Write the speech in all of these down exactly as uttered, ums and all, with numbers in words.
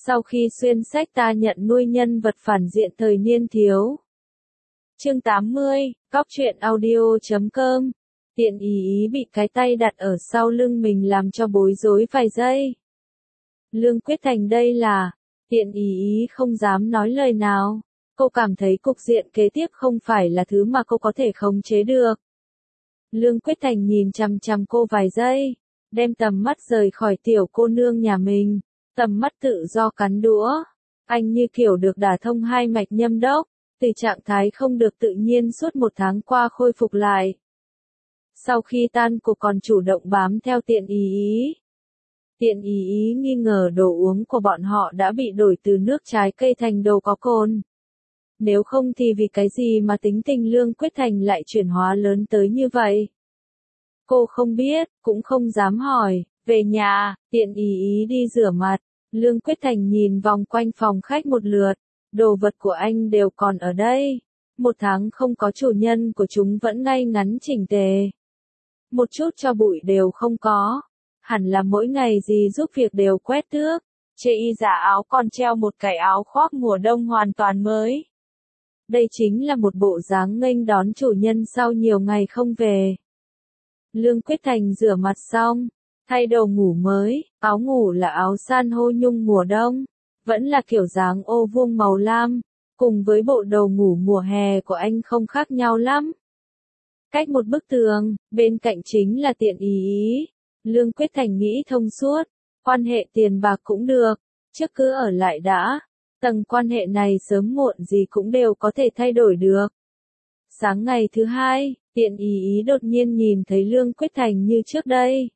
Sau khi xuyên sách ta nhận nuôi nhân vật phản diện thời niên thiếu. Chương tám mươi, cóc truyện audio chấm com. Tiện ý ý bị cái tay đặt ở sau lưng mình làm cho bối rối vài giây. Lương Quyết Thành đây là, tiện ý ý không dám nói lời nào. Cô cảm thấy cục diện kế tiếp không phải là thứ mà cô có thể khống chế được. Lương Quyết Thành nhìn chằm chằm cô vài giây, đem tầm mắt rời khỏi tiểu cô nương nhà mình, tầm mắt tự do cắn đũa. Anh như kiểu được đả thông hai mạch nhâm đốc, từ trạng thái không được tự nhiên suốt một tháng qua khôi phục lại. Sau khi tan cuộc còn chủ động bám theo tiện ý ý. Tiện ý ý nghi ngờ đồ uống của bọn họ đã bị đổi từ nước trái cây thành đồ có cồn. Nếu không thì vì cái gì mà tính tình Lương Quyết Thành lại chuyển hóa lớn tới như vậy? Cô không biết, cũng không dám hỏi. Về nhà, tiện ý ý đi rửa mặt. Lương Quyết Thành nhìn vòng quanh phòng khách một lượt. Đồ vật của anh đều còn ở đây. Một tháng không có chủ nhân của chúng vẫn ngay ngắn chỉnh tề. Một chút cho bụi đều không có. Hẳn là mỗi ngày gì giúp việc đều quét tước. Chê y giả áo còn treo một cái áo khoác mùa đông hoàn toàn mới. Đây chính là một bộ dáng nghênh đón chủ nhân sau nhiều ngày không về. Lương Quyết Thành rửa mặt xong, thay đồ ngủ mới, áo ngủ là áo san hô nhung mùa đông, vẫn là kiểu dáng ô vuông màu lam, cùng với bộ đồ ngủ mùa hè của anh không khác nhau lắm. Cách một bức tường, bên cạnh chính là tiện ý ý. Lương Quyết Thành nghĩ thông suốt, quan hệ tiền bạc cũng được, trước cứ ở lại đã. Tầng quan hệ này sớm muộn gì cũng đều có thể thay đổi được. Sáng ngày thứ hai, tiện ý ý đột nhiên nhìn thấy Lương Quyết Thành như trước đây.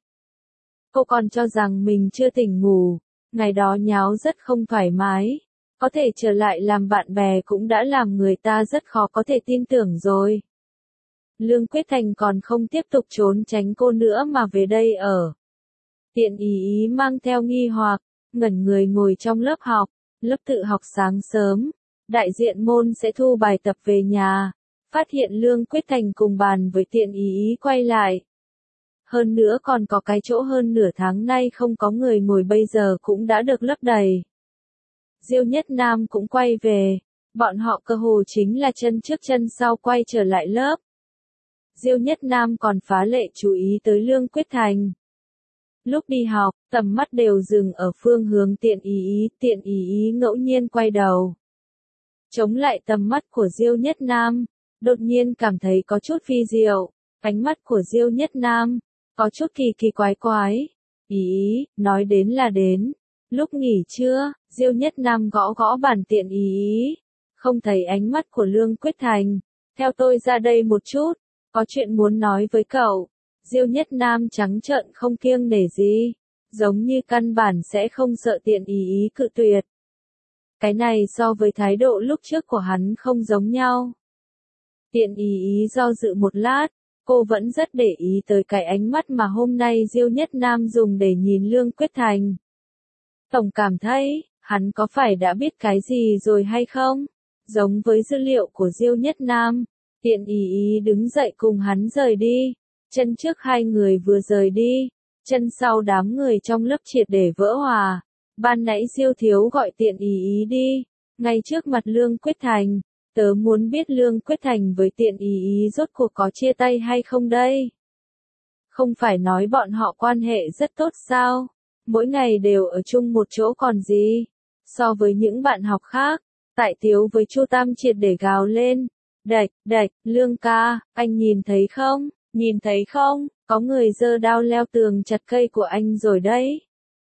Cô còn cho rằng mình chưa tỉnh ngủ, ngày đó nháo rất không thoải mái. Có thể trở lại làm bạn bè cũng đã làm người ta rất khó có thể tin tưởng rồi. Lương Quyết Thành còn không tiếp tục trốn tránh cô nữa mà về đây ở. Tiện ý ý mang theo nghi hoặc, ngẩn người ngồi trong lớp học. Lớp tự học sáng sớm, đại diện môn sẽ thu bài tập về nhà, phát hiện Lương Quyết Thành cùng bàn với tiện ý ý quay lại. Hơn nữa còn có cái chỗ hơn nửa tháng nay không có người ngồi bây giờ cũng đã được lấp đầy. Diêu Nhất Nam cũng quay về, bọn họ cơ hồ chính là chân trước chân sau quay trở lại lớp. Diêu Nhất Nam còn phá lệ chú ý tới Lương Quyết Thành. Lúc đi học, tầm mắt đều dừng ở phương hướng tiện ý ý, tiện ý ý ngẫu nhiên quay đầu. Chống lại tầm mắt của Diêu Nhất Nam, đột nhiên cảm thấy có chút phi diệu, ánh mắt của Diêu Nhất Nam, có chút kỳ kỳ quái quái. Ý ý, nói đến là đến. Lúc nghỉ trưa, Diêu Nhất Nam gõ gõ bàn tiện ý ý, không thấy ánh mắt của Lương Quyết Thành. Theo tôi ra đây một chút, có chuyện muốn nói với cậu. Diêu Nhất Nam trắng trợn không kiêng nể gì, giống như căn bản sẽ không sợ tiện ý ý cự tuyệt. Cái này so với thái độ lúc trước của hắn không giống nhau. Tiện ý ý do dự một lát, cô vẫn rất để ý tới cái ánh mắt mà hôm nay Diêu Nhất Nam dùng để nhìn Lương Quyết Thành. Tổng cảm thấy, hắn có phải đã biết cái gì rồi hay không? Giống với dữ liệu của Diêu Nhất Nam, tiện ý ý đứng dậy cùng hắn rời đi. Chân trước hai người vừa rời đi, chân sau đám người trong lớp triệt để vỡ hòa. Ban nãy Diêu thiếu gọi tiện ý ý đi, ngay trước mặt Lương Quyết Thành. Tớ muốn biết Lương Quyết Thành với tiện ý ý rốt cuộc có chia tay hay không đây? Không phải nói bọn họ quan hệ rất tốt sao? Mỗi ngày đều ở chung một chỗ còn gì? So với những bạn học khác, Tại Tiếu với Chu Tam triệt để gào lên. Đạch, đạch, Lương ca, anh nhìn thấy không? Nhìn thấy không, có người giơ đao leo tường chặt cây của anh rồi đấy.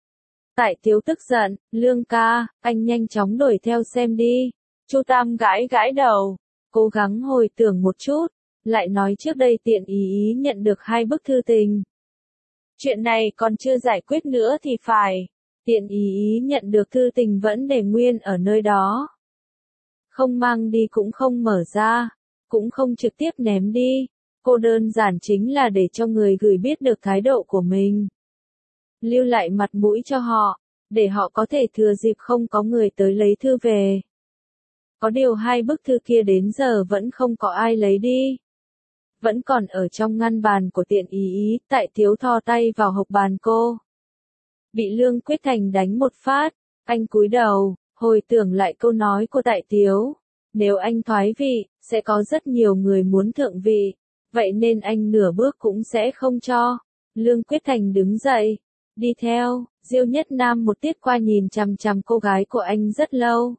Tại Tiếu tức giận, Lương ca, anh nhanh chóng đuổi theo xem đi. Chu Tam gãi gãi đầu, cố gắng hồi tưởng một chút, lại nói trước đây tiện ý ý nhận được hai bức thư tình. Chuyện này còn chưa giải quyết nữa thì phải, tiện ý ý nhận được thư tình vẫn để nguyên ở nơi đó. Không mang đi cũng không mở ra, cũng không trực tiếp ném đi. Cô đơn giản chính là để cho người gửi biết được thái độ của mình. Lưu lại mặt mũi cho họ, để họ có thể thừa dịp không có người tới lấy thư về. Có điều hai bức thư kia đến giờ vẫn không có ai lấy đi. Vẫn còn ở trong ngăn bàn của tiện ý ý, Tại Tiếu thò tay vào hộc bàn cô. Bị Lương Quyết Thành đánh một phát, Anh cúi đầu, hồi tưởng lại câu nói của Tại Tiếu. Nếu anh thoái vị, sẽ có rất nhiều người muốn thượng vị. Vậy nên anh nửa bước cũng sẽ không cho. Lương Quyết Thành đứng dậy. Đi theo, Diêu Nhất Nam một tiết qua nhìn chằm chằm cô gái của anh rất lâu.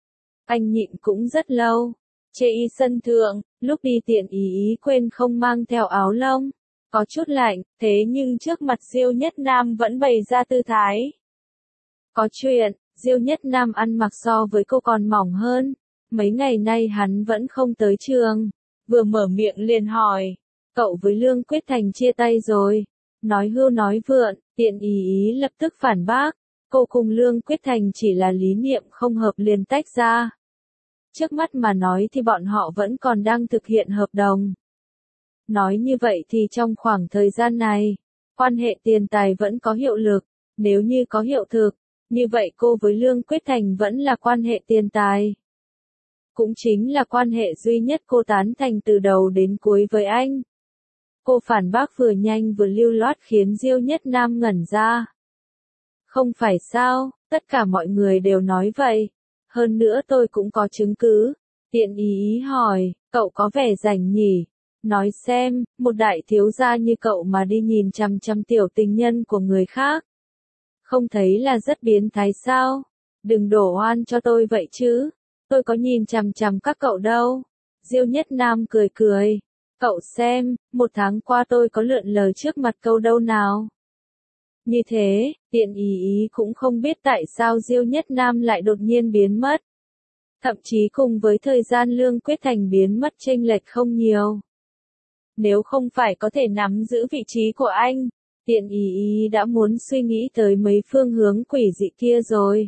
Anh nhịn cũng rất lâu. Chê y sân thượng, lúc đi tiện ý ý quên không mang theo áo lông. Có chút lạnh, thế nhưng trước mặt Diêu Nhất Nam vẫn bày ra tư thái. Có chuyện, Diêu Nhất Nam ăn mặc so với cô còn mỏng hơn. Mấy ngày nay hắn vẫn không tới trường. Vừa mở miệng liền hỏi. Cậu với Lương Quyết Thành chia tay rồi. Nói hưu nói vượn, tiện ý ý lập tức phản bác. Cô cùng Lương Quyết Thành chỉ là lý niệm không hợp liền tách ra. Trước mắt mà nói thì bọn họ vẫn còn đang thực hiện hợp đồng. Nói như vậy thì trong khoảng thời gian này, quan hệ tiền tài vẫn có hiệu lực. Nếu như có hiệu thực, như vậy cô với Lương Quyết Thành vẫn là quan hệ tiền tài. Cũng chính là quan hệ duy nhất cô tán thành từ đầu đến cuối với anh. Cô phản bác vừa nhanh vừa lưu loát khiến Diêu Nhất Nam ngẩn ra. Không phải sao, tất cả mọi người đều nói vậy. Hơn nữa tôi cũng có chứng cứ. Tiện ý ý hỏi, cậu có vẻ rảnh nhỉ? Nói xem, một đại thiếu gia như cậu mà đi nhìn chằm chằm tiểu tình nhân của người khác. Không thấy là rất biến thái sao? Đừng đổ oan cho tôi vậy chứ. Tôi có nhìn chằm chằm các cậu đâu. Diêu Nhất Nam cười cười. Cậu xem, một tháng qua tôi có lượn lờ trước mặt câu đâu nào. Như thế, tiện ý ý cũng không biết tại sao Diêu Nhất Nam lại đột nhiên biến mất. Thậm chí cùng với thời gian Lương Quyết Thành biến mất chênh lệch không nhiều. Nếu không phải có thể nắm giữ vị trí của anh, tiện ý ý đã muốn suy nghĩ tới mấy phương hướng quỷ dị kia rồi.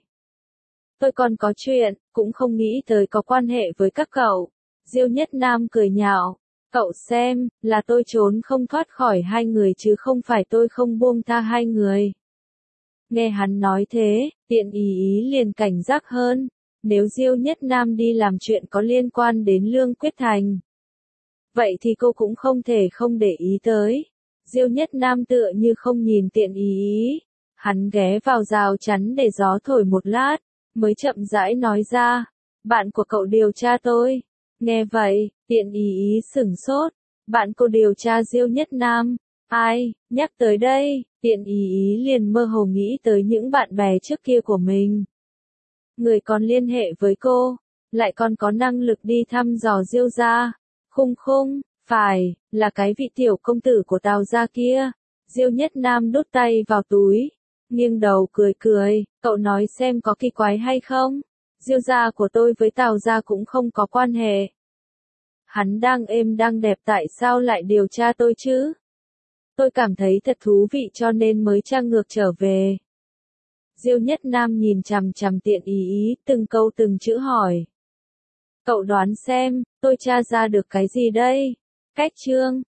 Tôi còn có chuyện, cũng không nghĩ tới có quan hệ với các cậu. Diêu Nhất Nam cười nhạo. Cậu xem, là tôi trốn không thoát khỏi hai người chứ không phải tôi không buông tha hai người. Nghe hắn nói thế, tiện ý ý liền cảnh giác hơn. Nếu Diêu Nhất Nam đi làm chuyện có liên quan đến Lương Quyết Thành, vậy thì cô cũng không thể không để ý tới. Diêu Nhất Nam tựa như không nhìn tiện ý ý. Hắn ghé vào rào chắn để gió thổi một lát, mới chậm rãi nói ra. Bạn của cậu điều tra tôi. Nghe vậy, tiện ý ý sửng sốt. Bạn cô điều tra Diêu Nhất Nam. Ai, nhắc tới đây, tiện ý ý liền mơ hồ nghĩ tới những bạn bè trước kia của mình. Người còn liên hệ với cô, lại còn có năng lực đi thăm dò Diêu gia. Khung khung, phải, là cái vị tiểu công tử của Tào gia kia. Diêu Nhất Nam đút tay vào túi, nghiêng đầu cười cười, cậu nói xem có kỳ quái hay không? Diêu gia của tôi với Tào gia cũng không có quan hệ. Hắn đang êm đang đẹp tại sao lại điều tra tôi chứ? Tôi cảm thấy thật thú vị cho nên mới tra ngược trở về. Diêu Nhất Nam nhìn chằm chằm tiện ý ý, từng câu từng chữ hỏi. Cậu đoán xem, tôi tra ra được cái gì đây? Cách chương